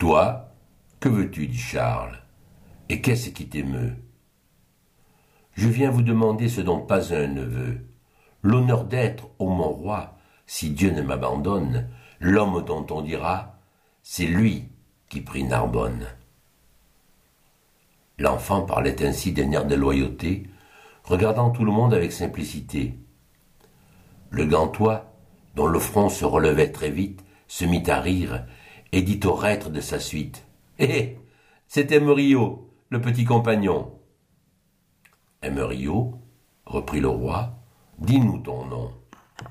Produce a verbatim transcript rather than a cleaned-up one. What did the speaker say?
toi, que veux-tu, dit Charles, et qu'est-ce qui t'émeut? Je viens vous demander ce dont pas un ne veut, l'honneur d'être, ô mon roi, si Dieu ne m'abandonne, l'homme dont on dira, c'est lui qui prit Narbonne. L'enfant parlait ainsi d'un air de loyauté, regardant tout le monde avec simplicité. Le gantois, dont le front se relevait très vite, se mit à rire et dit au reître de sa suite. « Hé, c'est Emerillo, le petit compagnon. » « Emerillo, reprit le roi, dis-nous ton nom. »